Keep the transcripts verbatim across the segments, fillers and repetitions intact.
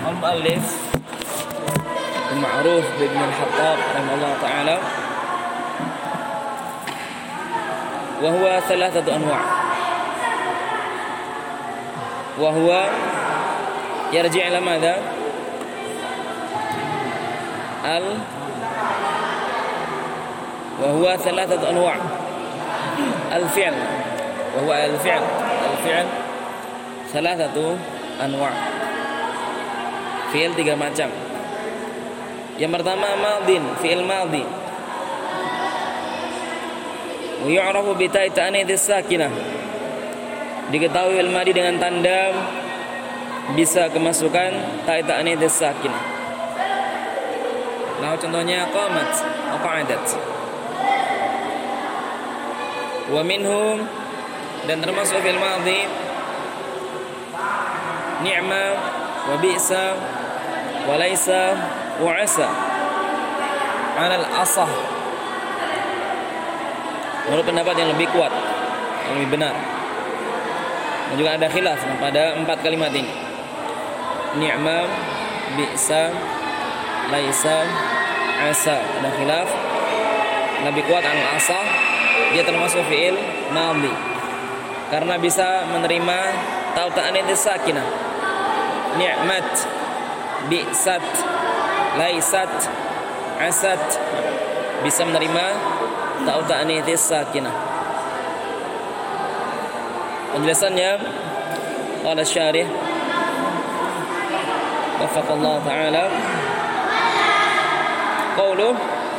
al-muallif al-ma'ruf bin al-Hattab rahimahullah ta'ala wa huwa thalathatu anwa' wa huwa yarji' ila madha al wa huwa thalathatu anwa' al-fi'l wa huwa al-fi'l al-fi'l thalathatu anwa'. Fi'il tiga macam. Yang pertama madin, fi'il madhi. Wa yu'rafu bi ta'i ta'nits sakinah. Diketahui fi'il madhi dengan tanda bisa kemasukan ta'i ta'nits sakinah. Nah, contohnya qamat wa qa'adat. Wa minhum, dan termasuk fi'il madhi ni'ma wa bi'sa wa laisa wa 'asa 'ala al-asah. Menurut pendapat yang lebih kuat, yang lebih benar. Dan juga ada khilaf pada empat kalimat ini. Ni'ma, bi'sa, laisa, 'asa. Ada khilaf. Lebih kuat al-asah, dia termasuk fi'il madhi karena bisa menerima ta'u ta'nits sakinah. Ni'mat, bi'sat, laisat, asat, bisa menerima ta'u ta'nits sakinah. Penjelasannya qala syarih wafaqallahu ta'ala qauluh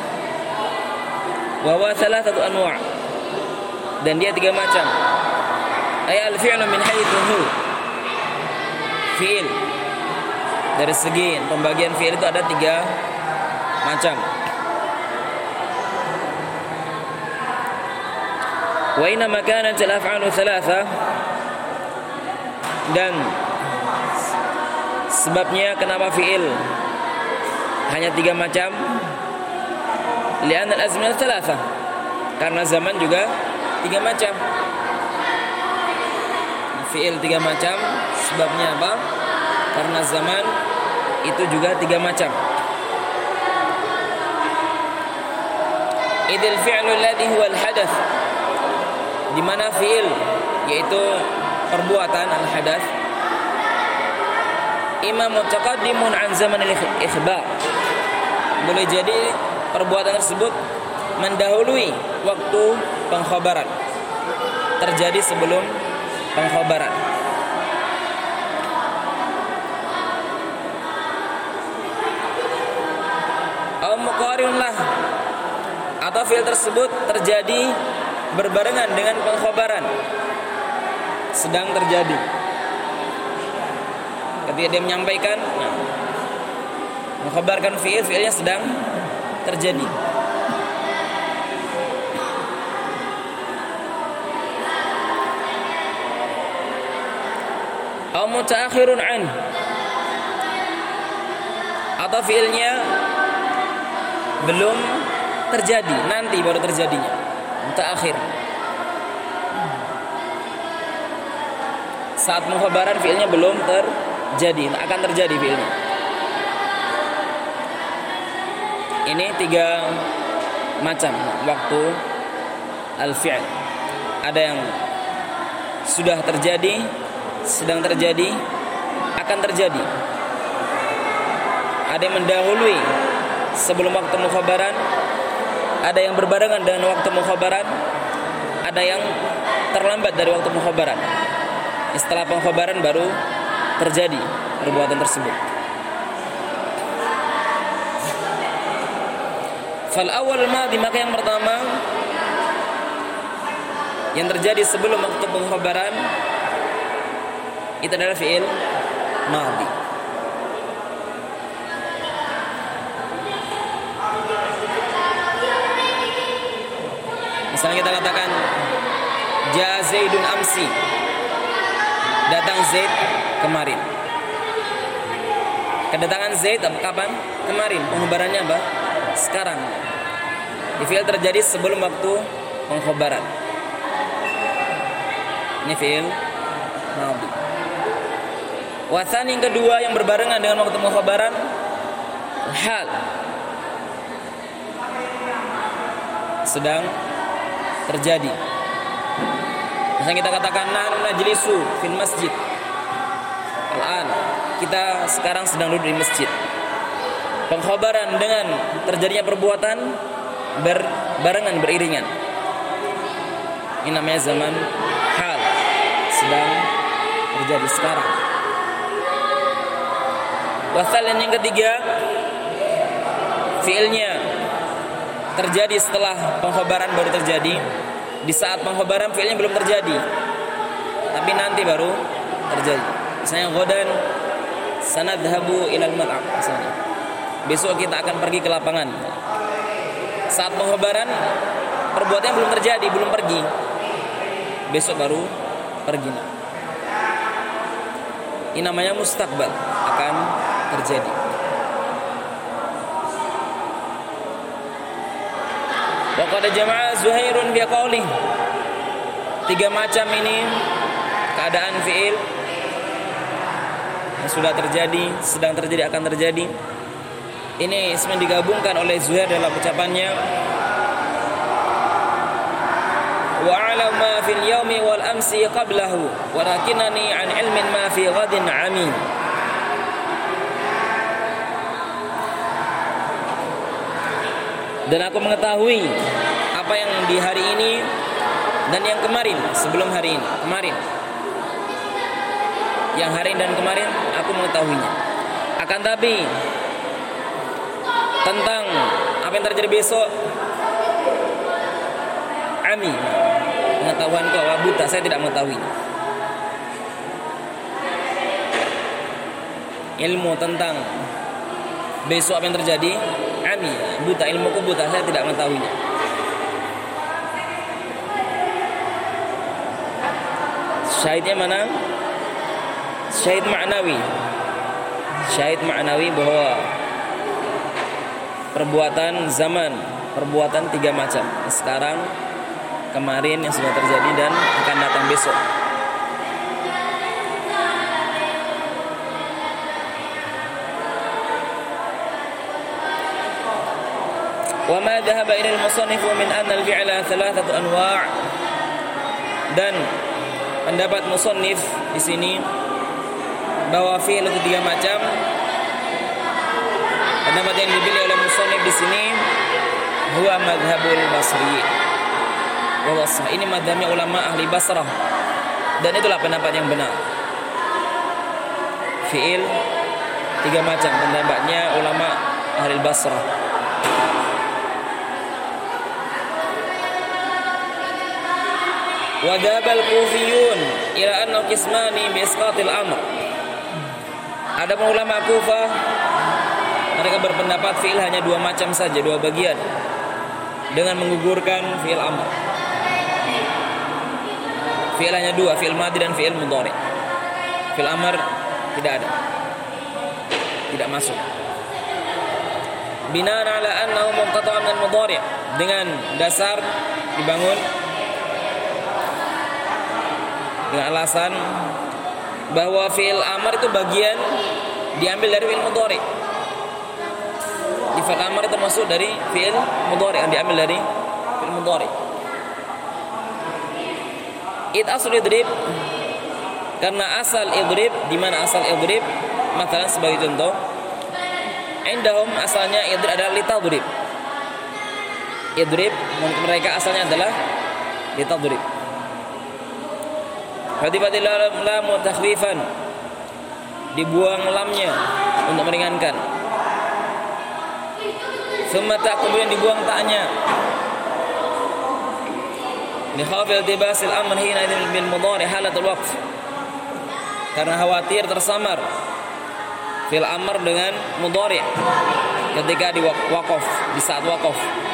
wa huwa thalathatu anwa', dan dia tiga macam. Ay al-fi'lu min haythu fi'il, dari segi pembagian fi'il itu ada tiga macam. Wa inna ma kanat al-af'alu thalatha, dan sebabnya kenapa fi'il hanya tiga macam, li'anna al-azmina thalatha, karena zaman juga tiga macam. Fi'il tiga macam, sebabnya apa? Karena zaman itu juga tiga macam. Idil fi'lu alladhi huwa al-hadath, di mana fi'il yaitu perbuatan al-hadath imma mutaqaddimun an zaman al-ikhbar, boleh jadi perbuatan tersebut mendahului waktu pengkhabaran, terjadi sebelum pengkhabaran. Au muqarinun lah, atau fi'il tersebut terjadi berbarengan dengan pengkhabaran, sedang terjadi. Ketika dia menyampaikan, nah, mengkhabarkan fi'il, fi'ilnya sedang terjadi. Au mutaakhirun an, atau fi'ilnya belum terjadi, nanti baru terjadinya, mutaakhir. Saat mukhabaran fi'ilnya belum terjadi, akan terjadi fi'ilnya. Ini tiga macam waktu al-fi'l. Ada yang sudah terjadi, sedang terjadi, akan terjadi. Ada yang mendahului sebelum waktu mukhabaran, ada yang berbarengan dengan waktu mukhabaran, ada yang terlambat dari waktu mukhabaran. Setelah pengkhabaran baru terjadi perbuatan tersebut. Fal awal madhi, maka yang pertama yang terjadi sebelum waktu pengkhabaran itu adalah fi'il madhi. Misalnya kita katakan ja Zaidun amsi, datang Zaid kemarin. Kedatangan Zaid kapan? Kemarin. Pengkhabarannya apa? Sekarang. Fi'il terjadi sebelum waktu pengkhabaran. Ini fi'il madhi. Wasan yang kedua yang berbarengan dengan waktu mukhabaran, hal sedang terjadi. Misalnya kita katakan nahnu najlisu fil masjid. Al-an, kita sekarang sedang duduk di masjid. Pengkhabaran dengan terjadinya perbuatan berbarengan, beriringan. Ini namanya zaman hal, sedang terjadi sekarang. Wasalan yang ketiga, fiilnya terjadi setelah pengkhabaran baru terjadi. Di saat pengkhabaran fiilnya belum terjadi, tapi nanti baru terjadi. Misalnya ghadan sanadhabu ilal mal'ab, misalnya besok kita akan pergi ke lapangan. Saat pengkhabaran perbuatannya belum terjadi, belum pergi. Besok baru pergi. Ini namanya mustaqbal, akan terjadi. Wa qad jama'a Zuhairun fi qawli. Tiga macam ini keadaan fiil yang sudah terjadi, sedang terjadi, akan terjadi. Ini semuanya digabungkan oleh Zuhair dalam ucapannya, wa a'lam ma fil yaumi wal amsi qablahu walakinani an ilmin ma fi ghadin amin. Dan aku mengetahui apa yang di hari ini dan yang kemarin, sebelum hari ini, kemarin. Yang hari dan kemarin aku mengetahuinya. Akan tapi tentang apa yang terjadi besok, ami, pengetahuan kau buta, saya tidak mengetahui. Ilmu tentang besok apa yang terjadi, ami, buta, ilmuku buta, saya tidak mengetahuinya. Syahidnya mana? Syahid ma'nawi. Syahid ma'nawi bahwa perbuatan zaman, perbuatan tiga macam. Sekarang, kemarin yang sudah terjadi dan akan datang besok. Wa ma dhahaba ila al-musannif min anna al-fi'la thalathatu anwa'. Dan pendapat musannif di sini bahwa fi'il itu tiga macam. Pendapat yang dipilih oleh musannif di sini huwa madhhabul Basri. Wa sah, ini madhabnya ulama ahli Basrah. Dan itulah pendapat yang benar. Fi'il tiga macam, pendapatnya ulama ahli Basrah. Wa dzhabal kufiyun ila anna qismani bi isqatil amr. Adapun ulama Kufah, mereka berpendapat fi'il hanya dua macam saja, dua bagian, dengan menggugurkan fi'il amr. Fi'il hanya dua, fi'il madhi dan fi'il mudhari. Fi'il amr tidak ada, tidak masuk. Binaan ala annahu munqata'un min mudhari, dengan dasar dibangun dengan alasan bahwa fi'il amr itu bagian diambil dari fi'il mudhari. Di fi'il amr itu termasuk dari fi'il mudhari, yang diambil dari fi'il mudhari. It asal idrib, karena asal idrib, di mana asal idrib? Makanan sebagai contoh, indahum asalnya idrib adalah litadrib. Idrib menurut mereka asalnya adalah litadrib. Hadibatil lam takhfifan, dibuang lamnya untuk meringankan. Summa ta, kemudian dibuang taknya. Li khafil tibasil amr hina bil mudhari halatul waqf, karena khawatir tersamar fil amr dengan mudhari ketika di waqaf, di saat waqaf,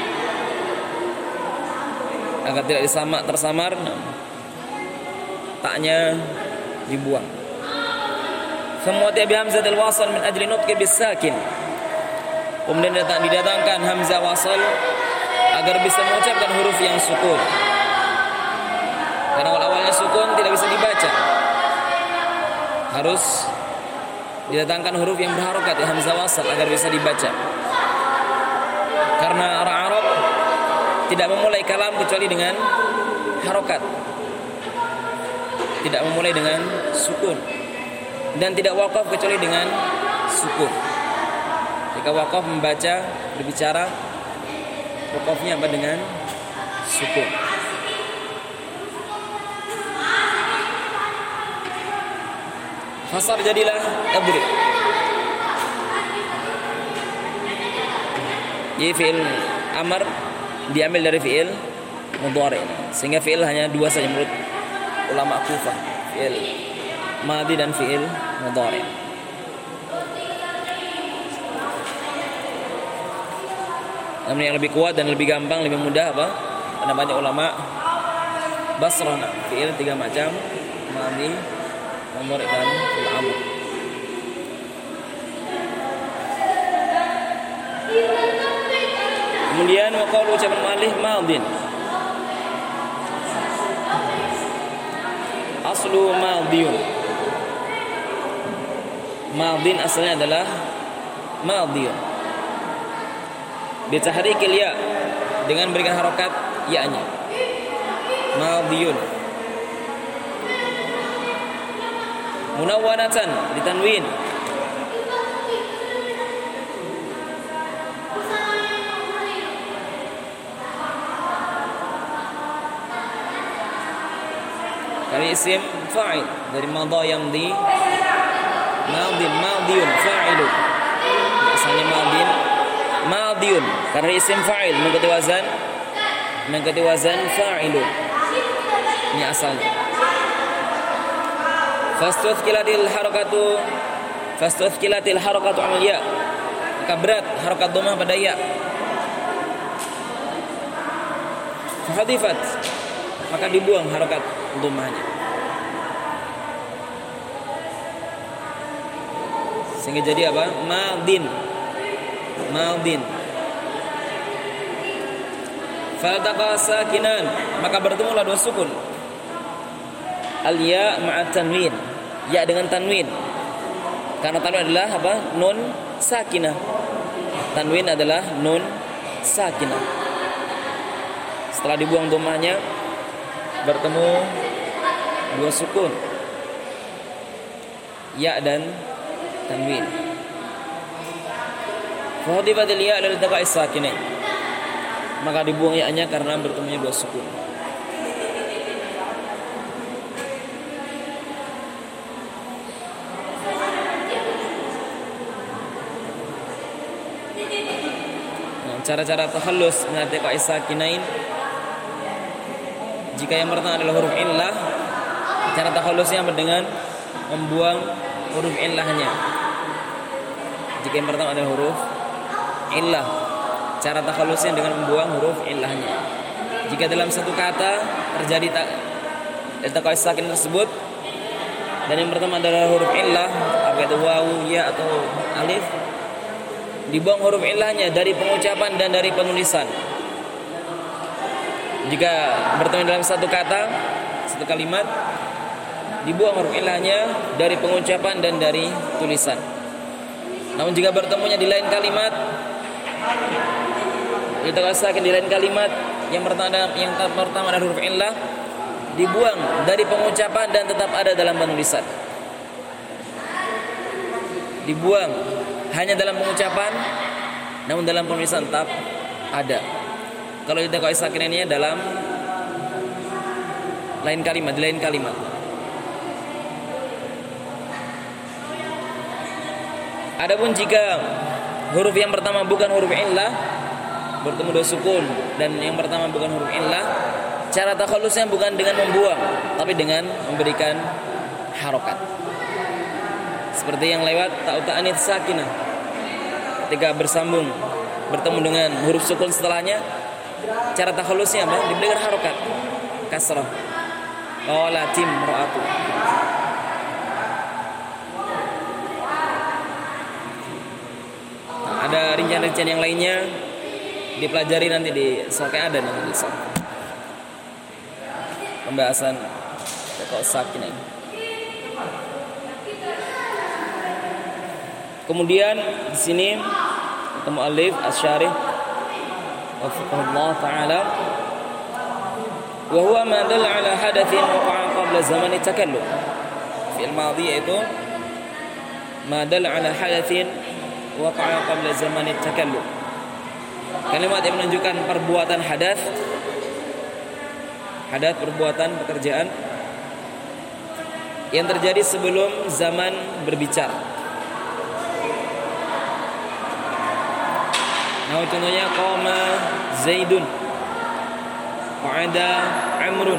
agar tidak disamak tersamar, taknya dibuang. Semua tiap hamzatul wasal min ajli nutqi bis sakin, kemudian datang didatangkan hamzah wasal agar bisa mengucapkan huruf yang sukun, karena awal-awalnya sukun tidak bisa dibaca, harus didatangkan huruf yang berharokat ya, hamzah wasal agar bisa dibaca. Karena orang Arab tidak memulai kalam kecuali dengan harokat, tidak memulai dengan sukun, dan tidak wakaf kecuali dengan sukun. Jika wakaf membaca, berbicara, wakafnya apa? Dengan sukun. Fasar jadilah adrib. Jadi fi'il amar diambil dari fi'il mudhari, sehingga fi'il hanya dua saja menurut ulama Kufah, fi'il madhi dan fi'il mudhari. Namun yang lebih kuat dan lebih gampang, lebih mudah apa? Namanya ulama Basrah, fi'il tiga macam, madhi, mudhari dan fi'il amr. Kemudian waqalu ucapan mu'allif madin. Aslu madiyun. Madin asalnya adalah madiyun. Bitahrikil ya, dengan berikan harokat ya-nya. Madiyun. Munawwanatan ditanwin. Dari isim fa'il, dari madha yamdi, madin, madiyun, fa'ilun. Asalnya madin, madiyun, karena isim fa'il mengikuti wazan, mengikuti wazan fa'ilun. Ini asalnya. Fastuthqilatil harakatu, fastuthqilatil harakatu amal ya. Maka berat harakat dhammah pada ya. Fahadifat, maka dibuang harakat dhammahnya. Sehingga jadi apa? Madin. Madin. Faltaqa sakinan, maka bertemulah dua sukun. Al-ya ma'at tanwin. Ya dengan tanwin. Karena tanwin adalah apa? Nun sakinah. Tanwin adalah nun sakinah. Setelah dibuang dhammahnya, bertemu dua sukun, ya dan tanwin. Fahadifatil ya lil taqa'is sakinain, maka dibuang ya-nya karena bertemunya dua sukun. Nah, cara-cara takhallus min taqa'is sakinain. Jika yang pertama adalah huruf illah, cara takhallusnya dengan membuang huruf illahnya. Jika yang pertama adalah huruf illah, cara takhallusnya dengan membuang huruf illahnya. Jika dalam satu kata terjadi taqa'is sakin tersebut dan yang pertama adalah huruf illah, apa itu wawu, ya atau alif, dibuang huruf illahnya dari pengucapan dan dari penulisan. Jika bertemu dalam satu kata, satu kalimat, dibuang huruf illahnya dari pengucapan dan dari tulisan. Namun jika bertemunya di lain kalimat, kita rasakan di lain kalimat, yang pertama yang pertama adalah huruf illah, dibuang dari pengucapan dan tetap ada dalam penulisan. Dibuang hanya dalam pengucapan, namun dalam penulisan tetap ada. Kalau kita kau sakinannya dalam lain kalimat, di lain kalimat. Adapun jika huruf yang pertama bukan huruf illah, bertemu dua sukun, dan yang pertama bukan huruf illah, cara takhallusnya bukan dengan membuang, tapi dengan memberikan harokat. Seperti yang lewat ta'u ta'anits sakinah. Ketika bersambung bertemu dengan huruf sukun setelahnya, cara takhallusnya apa? Diberikan harokat, kasrah. Qalatim ra'atu. Nah, ada rincian-rincian yang lainnya dipelajari nanti di soke, ada nanti di soke. Pembahasan pokok sakin ini. Kemudian di sini muallif asy-syarih wafaqahullah taala wa huwa ma dalla ala hadatsin waqa'a qabla zaman at-takallum. Fi'il madhi itu ma dalla ala hadatsin waqa'a qabla zaman at-takallum. Kalimat yang menunjukkan perbuatan hadas, hadas perbuatan pekerjaan yang terjadi sebelum zaman berbicara. Nah, contohnya qama Zaidun, qa'ada Amrun.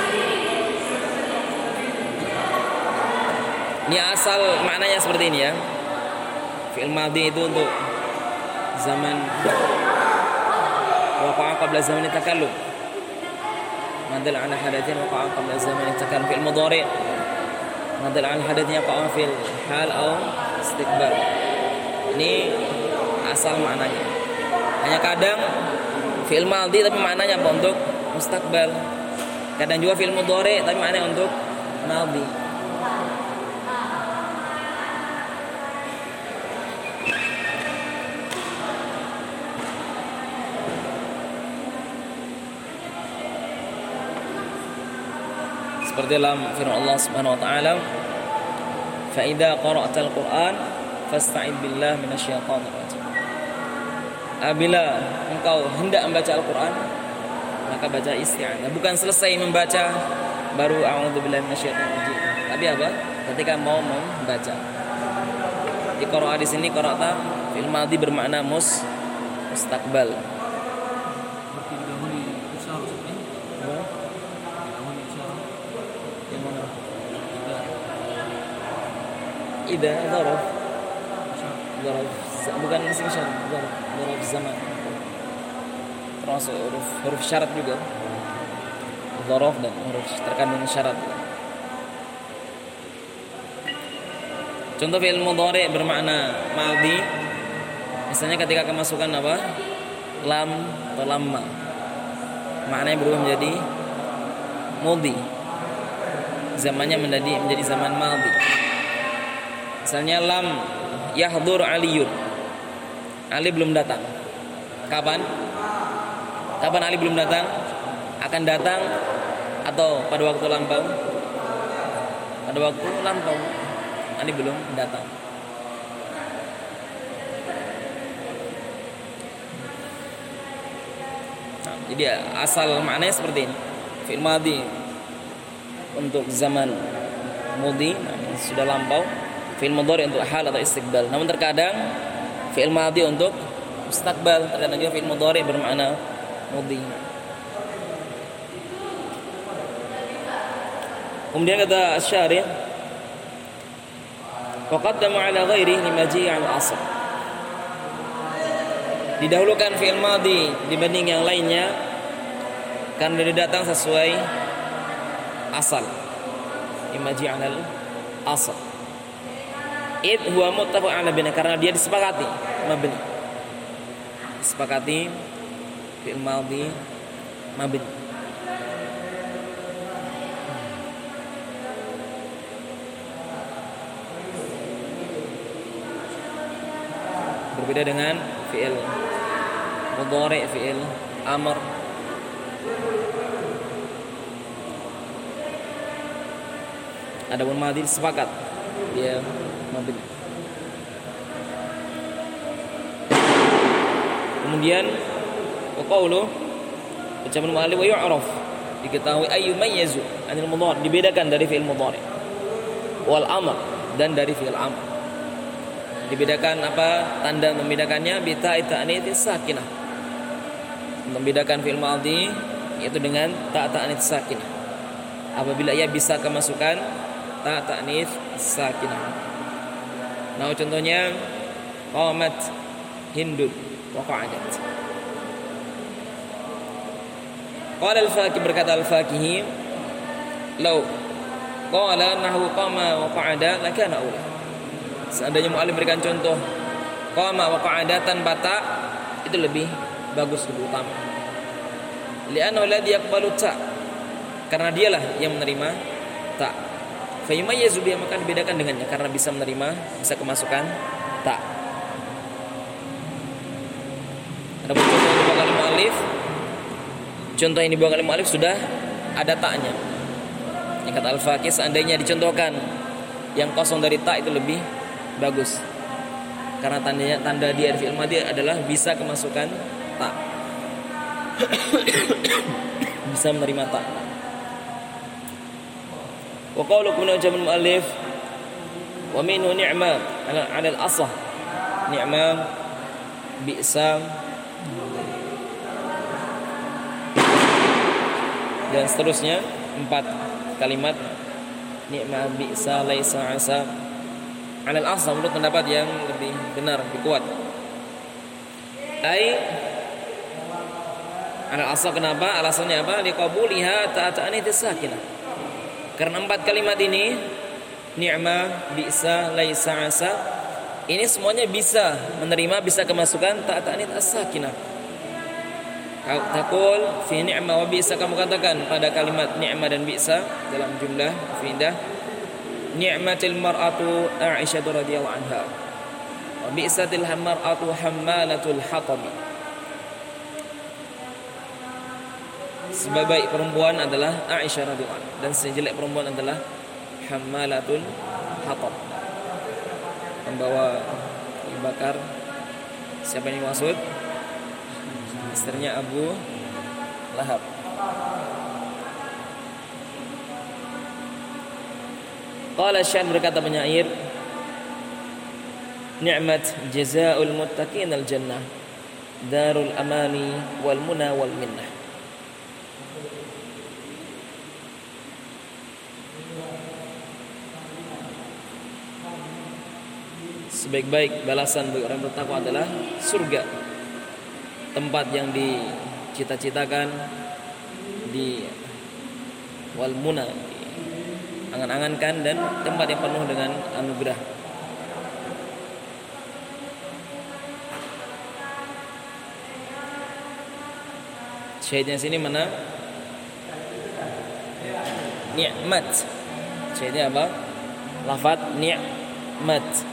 Ini asal maknanya seperti ini ya. Fi'il madhi itu untuk zaman waqa'a qabla zaman takallum. Madal 'ala hadatsin waqa'a qabla zaman takallum. Fi'il mudhari' madal 'ala hadatsin waqa'a fil hal atau istiqbal. Ini asal maknanya. Hanya kadang fi'il madhi tapi maknanya apa? Untuk mustaqbal. Kadang juga fi'il mudhari tapi maknanya untuk madhi. Seperti dalam firman Allah Subhanahu wa taala, "Fa idza qara'tal Qur'an fasta'id billah minasyaitonir rajim." Apabila engkau hendak membaca Al-Qur'an, maka baca isti'adzah. Bukan selesai membaca baru a'udzubillahi minasyaitonir rajim. Tapi apa? Ketika mau membaca. Di qiraah di sini qira'ata fil madhi bermakna mus mustaqbal. Ida zaraf zaraf bukan isim syarat, zaraf zaraf zaman, termasuk huruf huruf syarat juga, zaraf dan huruf terkandung syarat. Contoh fi'il mudhari bermakna madhi, misalnya ketika kemasukan apa, lam atau lamma, maknanya berubah menjadi mudhi, zamannya menjadi menjadi zaman madhi. Misalnya lam yahdur Aliyun, Ali belum datang. Kapan? Kapan Ali belum datang? Akan datang atau pada waktu lampau? Pada waktu lampau Ali belum datang. Nah, jadi asal maknanya seperti ini. Fi'il madhi untuk zaman mudhi, nah, sudah lampau. Fi'il mudhari untuk hal atau istiqbal. Namun terkadang fi'il madhi untuk mustaqbal, terkadang juga fi'il mudhari bermakna mudhi. Kemudian kata asy-syarih, wa qaddama 'ala ghairihi limaji'i 'ala asl. Didahulukan fi'il madhi dibanding yang lainnya karena dia datang sesuai asal. Limaji'i 'ala asl. Id huwa muttafaq ala bina, karena dia disepakati mabni. Disepakati fi'il madhi mabni. Berbeda dengan fi'il mudhari, fi'il amr. Adapun madhi sepakat dia mabni. Kemudian qawlu ucapan mu'allif wa yu'raf, diketahui ayu mayyazu anil mudhari, dibedakan dari fi'il mudhari, wal amr, dan dari fi'il amr. Dibedakan apa tanda membedakannya? Bi ta'i ta'nits sakinah, membedakan fi'il madhi yaitu dengan ta' ta'nits sakinah apabila ia bisa kemasukan ta' ta'nits sakinah. Nah, contohnya qamat Hindun wa qa'adat. Qala al-Faqih, berkata al-Faqihi, law qala nahwu qama wa qa'ada lakana aula. Seandainya mu'allif berikan contoh qama wa qa'ada tanpa ta, itu lebih bagus, lebih utama. Li'annahu alladhi yaqbalu ta, karena dialah yang menerima ta. Fa yumayyizu bihi, maka dibedakan dengannya karena bisa menerima, bisa kemasukan ta. Adapun contoh yang dibawakan oleh muallif, contoh yang dibawakan oleh muallif sudah ada ta'nya. Yang kata Al-Faqih, seandainya dicontohkan yang kosong dari ta itu lebih bagus. Karena tandanya tanda dia di fi'il madhi adalah bisa kemasukan ta. Bisa menerima ta. Wa qawlu min ucapan muallif wa minhu ni'ma 'ala 'ala al-asah. Ni'ma, bi'sa, dan seterusnya, empat kalimat ni'ma, bi'sa, laisa, asa. 'Ala al-asah menurut pendapat yang lebih benar, lebih kuat. Ai 'ala al-asah, kenapa? Alasannya apa? Liqabuliha ta'ata'ani sakinah. Karena empat kalimat ini ni'ma, bi'sa, laisa, asa, ini semuanya bisa menerima, bisa kemasukan ta'ata'ani as-sakinah. Taqul fi ni'ma wa bi'sa, kamu katakan pada kalimat ni'ma dan bi'sa dalam jumlah fi'dah, ni'matil mar'atu Aisyah radhiyallahu anha wa bi'satil mar'atu hammalatul hatabi. Sebaik perempuan adalah Aisyah radhiyallahu anha dan sejelek perempuan adalah hammalatul hatab, membawa bakar. Siapa yang dimaksud? Istrinya Abu Lahab. Qala Syair, berkata penyair, ni'mat jazaa'ul muttaqin al-jannah darul amani wal muna wal minnah. Sebaik-baik balasan bagi orang bertakwa adalah surga, tempat yang dicita-citakan, di wal muna, angan-angankan, dan tempat yang penuh dengan anugerah. Syahidnya sini mana? Ni'mat. Syahidnya apa? Lafaz ni'mat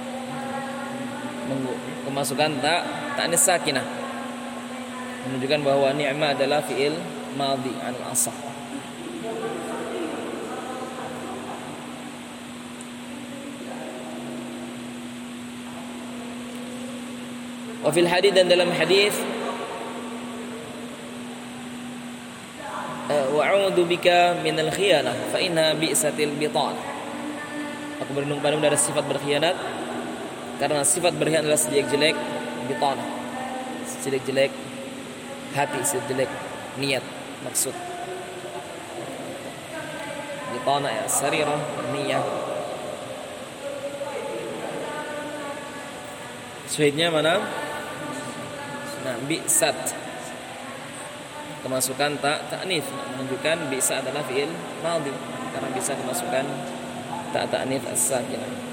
kemasukan tak ta'nis sakinah, menunjukkan bahwa ni'ma adalah fi'il madhi al-asah. Wa fil hadits, dan dalam hadis, wa a'udzu bika minal khiyanah fa inna bi'satil bitan. Aku berlindung padamu dari sifat berkhianat, karena sifat berkhianat adalah sejelek-jelek bitanah, sejelek-jelek hati, sejelek niat, maksud. Bitanah ya sarirah, niyah. Syahidnya mana? Nah, bi'sat, kemasukan tak ta'nits, menunjukkan bi'sa adalah fi'il madhi karena bisa kemasukan tak ta'nits as-sakinah.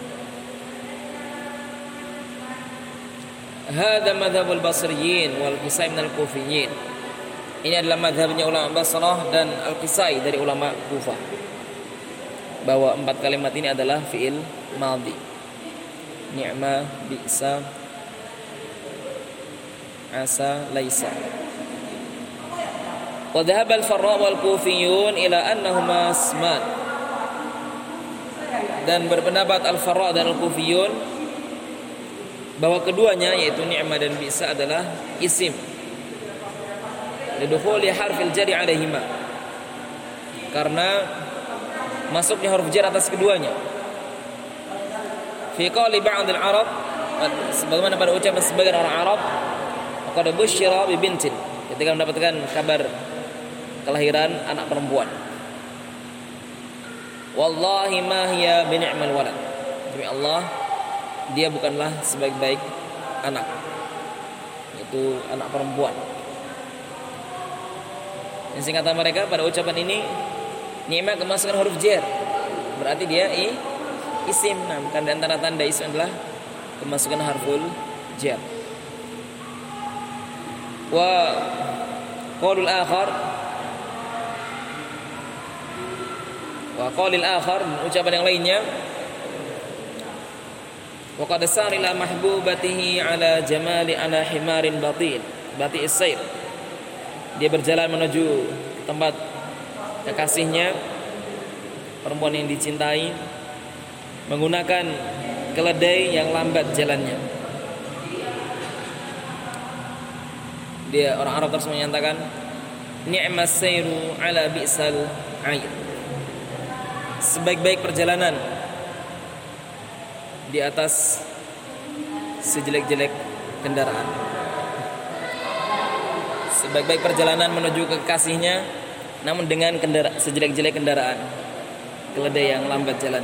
Hada madhabul basriyin wal qisai minal kufiyin. Ini adalah madhabnya ulama Basrah dan Al-Qisai dari ulama Kufah, bahwa empat kalimat ini adalah fi'il madhi. Ni'ma, bi'sa, asa, laisa. Wa dhahaba al-Farra wal Kufiyun ila annahuma isman. Dan berpendapat Al-Farra dan Al-Kufiyun bahwa keduanya, yaitu ni'ma dan bi'sa, adalah isim lidukhuli harfil jari alaihima, karena masuknya huruf jar atas keduanya. Fi qali ba'd al-Arab, sebagaimana pada ucapan sebagian orang Arab, qad busyira bi bintin, ketika mendapatkan kabar kelahiran anak perempuan, wallahi ma hiya bi ni'mal walad, demi Allah dia bukanlah sebaik-baik anak, yaitu anak perempuan. Yang singkatan mereka pada ucapan ini, ni'ma kemasukan huruf jar, berarti dia i, isim. Nah, bukan di antara tanda isim adalah kemasukan harful jar. Wa qaulul akhar, wa qaulil akhar, ucapan yang lainnya, wa qad sar ila mahbubatihi ala jamali ala himarin batin bati as-sayr. Dia berjalan menuju tempat kekasihnya, perempuan yang dicintai, menggunakan keledai yang lambat jalannya. Dia orang Arab tersebut menyatakan, ni'mas sayru ala bi'sal air. Sebaik-baik perjalanan di atas sejelek-jelek kendaraan. Sebaik-baik perjalanan menuju ke kekasihnya, namun dengan kendara, sejelek-jelek kendaraan, keledai yang lambat jalan.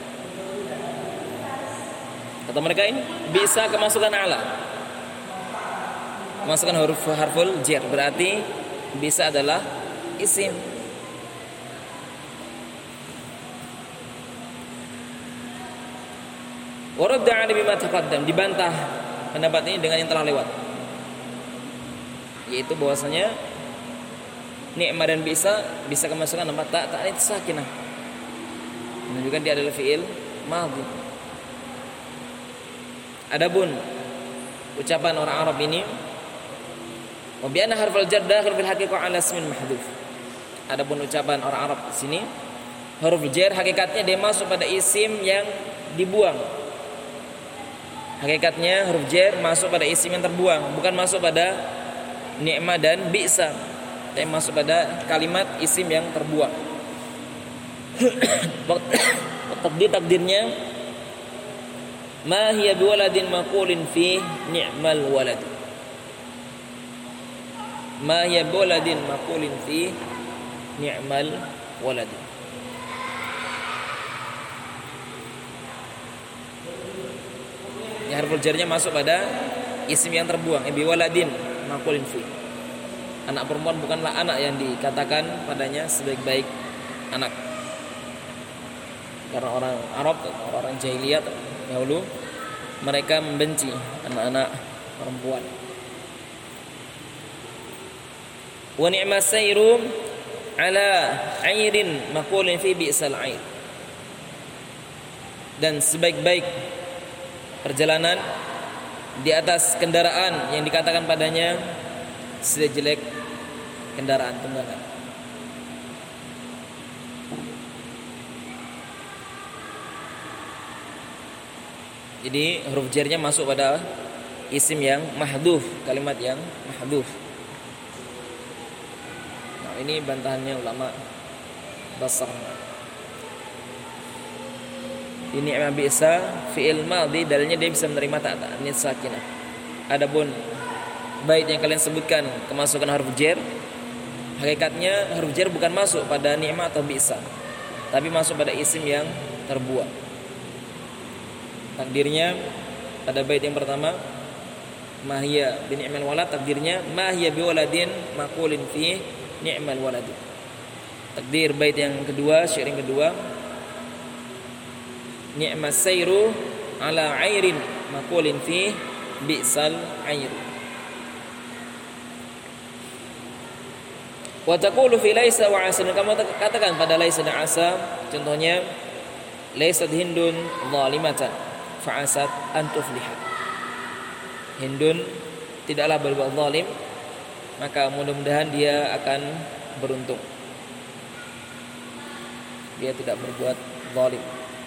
Kata mereka ini bisa kemasukan ala, kemasukan huruf harful jar, berarti bisa adalah isim. Waradda 'ala bima taqaddam, dibantah pendapat ini dengan yang telah lewat, yaitu bahwasanya ni'ma dan bisa bisa kemasukan tempat tak ta'nits sakinah, menunjukkan dia adalah fi'il madhi. Adapun ucapan orang Arab ini, wa bi anna harfal jar dakhil fil haqiqah 'ala ismin mahdhuf. Adapun ucapan orang Arab di sini, huruf jar hakikatnya dia masuk pada isim yang dibuang. Hakikatnya huruf jar masuk pada isim yang terbuang, bukan masuk pada ni'ma dan bi'sa, tapi masuk pada kalimat isim yang terbuang. Takdir takdirnya ma hiya biwaladin maqulin fi ni'mal walad. Ma hiya biwaladin maqulin fi ni'mal walad. Ya, harful jarnya masuk pada isim yang terbuang, biwaladin maqulin fi. Anak perempuan bukanlah anak yang dikatakan padanya sebaik-baik anak. Karena orang Arab, orang jahiliyah dahulu, mereka membenci anak-anak perempuan. Wa ni'mas sayru ala airin maqulin fi bi'sal air. Dan sebaik-baik perjalanan di atas kendaraan yang dikatakan padanya sejelek kendaraan tunggangan. Jadi huruf jarnya masuk pada isim yang mahdhuf, kalimat yang mahdhuf. Nah, ini bantahannya ulama Basra. Ini ni'ma bi'sa fi'il madhi, dalilnya dia bisa menerima tak ta'nits sakinah. Adapun bait yang kalian sebutkan kemasukan huruf jar, hakikatnya huruf jar bukan masuk pada ni'ma atau bi'sa, tapi masuk pada isim yang terbuang. Takdirnya pada bait yang pertama, mahia bi ni'mal walad, takdirnya mahia bi waladin maqulin fi ni'mal walad. Takdir bait yang kedua, syair yang kedua, ni'mas sayru ala airin maqulin fi bi'sal air. Wa taqulu fi laisa wa asa, kamu katakan pada laisa dan asa, contohnya laisat hindun zalimatan fa'asat an tufliha. Hindun tidaklah berbuat zalim, maka mudah-mudahan dia akan beruntung. Dia tidak berbuat zalim.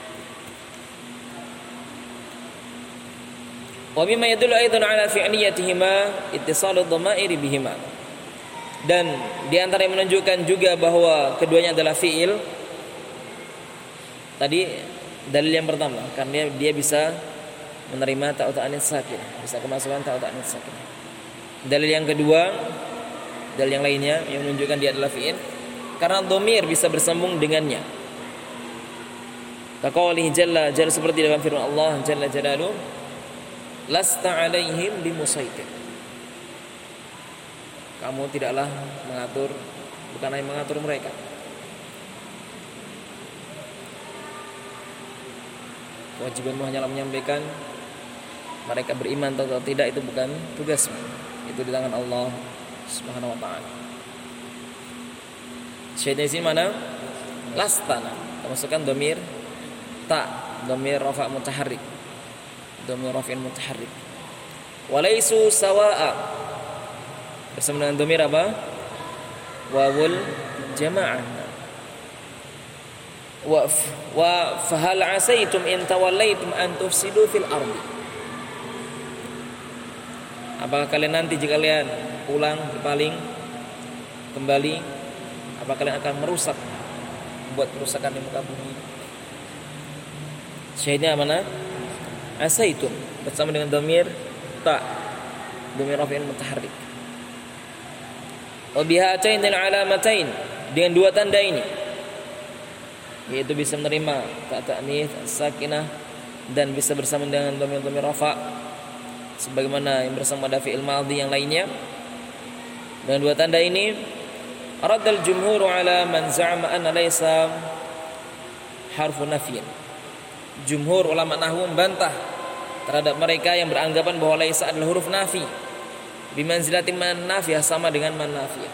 Wa mimma yadullu aidan ala fi'liyatihima ittisalu dhamairi bihima. Dan di antara yang menunjukkan juga bahwa keduanya adalah fi'il, tadi dalil yang pertama, karena dia bisa menerima ta'u ta'nits sakin, bisa kemasukan ta'u ta'nits sakin. Dalil yang kedua, dalil yang lainnya yang menunjukkan dia adalah fi'il, karena dhamir bisa bersambung dengannya. Kaqaulihi jalla jalla, seperti dalam firman Allah jalla jalaluhu, lasta 'alaihim bimusaitir. Kamu tidaklah mengatur, bukan hanya mengatur mereka. Kewajibanmu hanyalah menyampaikan, mereka beriman atau tidak itu bukan tugasmu, itu di tangan Allah Subhanahu wa taala. Syaitan di sini mana? Lastana, masukkan dhamir ta, dhamir rafa mutaharrik. dhamir raf'in mutaharrik. Walaisu sawa'a bersama dengan dhamir apa? Wawul jama'ah. Wa wa fahal asaitum in tawallaitum an tufsidu fil ardi. Apakah kalian nanti jika kalian pulang berpaling kembali, apakah kalian akan merusak, buat kerusakan di muka bumi? Syahidnya mana? Asaitum bersama dengan dhamir ta, dhamir raf'in mutaharrik. Wa biha atainil alamatain, dengan dua tanda ini, yaitu bisa menerima ta ta'nits sakinah dan bisa bersama dengan dhamir-dhamir rafa sebagaimana yang bersama pada fi'il madhi yang lainnya. Dan dua tanda ini radal jumhur ala man za'ama anna laysa harfu nafyin. Jumhur ulama nahwu membantah terhadap mereka yang beranggapan bahwa laisa adalah huruf nafi, bimanzilati man nafiyah, sama dengan man nafiyah.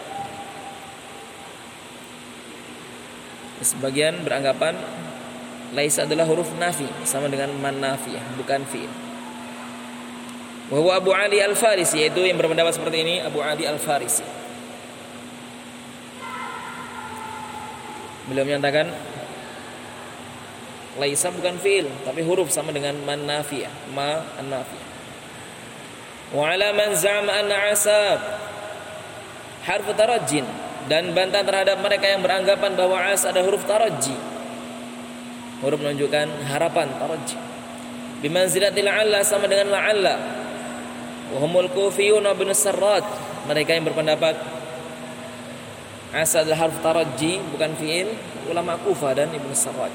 Sebagian beranggapan laisa adalah huruf nafi, sama dengan man nafiyah, bukan fi'il. Wa huwa Abu Ali Al-Farisi, yaitu yang berpendapat seperti ini Abu Ali Al-Farisi. Beliau menyatakan laisa bukan fi'il tapi huruf, sama dengan man nafiyah, ma an-nafiyah. Wa ala man za'ama anna asab harfu tarajjin, dan bantah terhadap mereka yang beranggapan bahwa as ada huruf tarajji, huruf menunjukkan harapan, tarajji. Bimanzilatil la'alla, sama dengan la'alla. Wa humul kufiyun ibn Sarrad, mereka yang berpendapat as adalah harf tarajji bukan fi'il, ulama Kufah dan Ibnu Sarraj.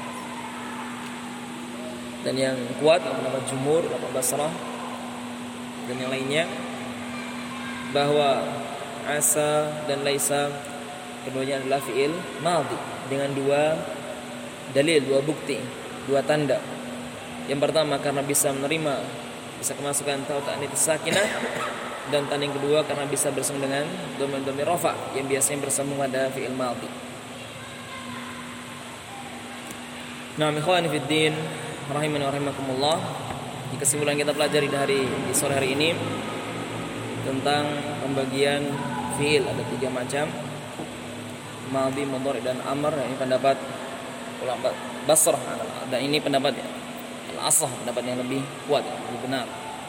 Dan yang kuat pendapat jumhur, ulama Basrah dan yang lainnya, bahwa asa dan laisa keduanya adalah fi'il madhi dengan dua dalil, dua bukti, dua tanda. Yang pertama karena bisa menerima, bisa kemasukan ta ta'nits sakinah, dan tanda yang kedua karena bisa bersama dengan dhamir rafa yang biasanya bersambung pada fi'il madhi. Nah, ikhwani fid din, rahimani wa rahimakumullah. Di kesimpulan kita pelajari dari di sore hari ini tentang pembagian fi'il, ada tiga macam, madhi, mudhari dan amr. Ini pendapat ulama Basrah, dan ini pendapat al-asah, pendapat yang lebih kuat, lebih benar.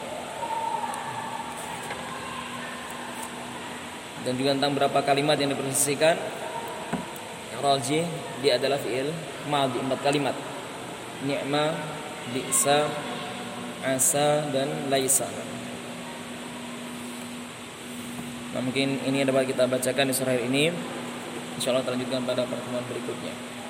Dan juga tentang berapa kalimat yang dipronunciasikan, yang rajih dia adalah fi'il madhi, empat kalimat: ni'ma, bi'sa, asa, dan laisa. Nah, mungkin ini dapat kita bacakan di sore hari ini. Insyaallah kita lanjutkan pada pertemuan berikutnya.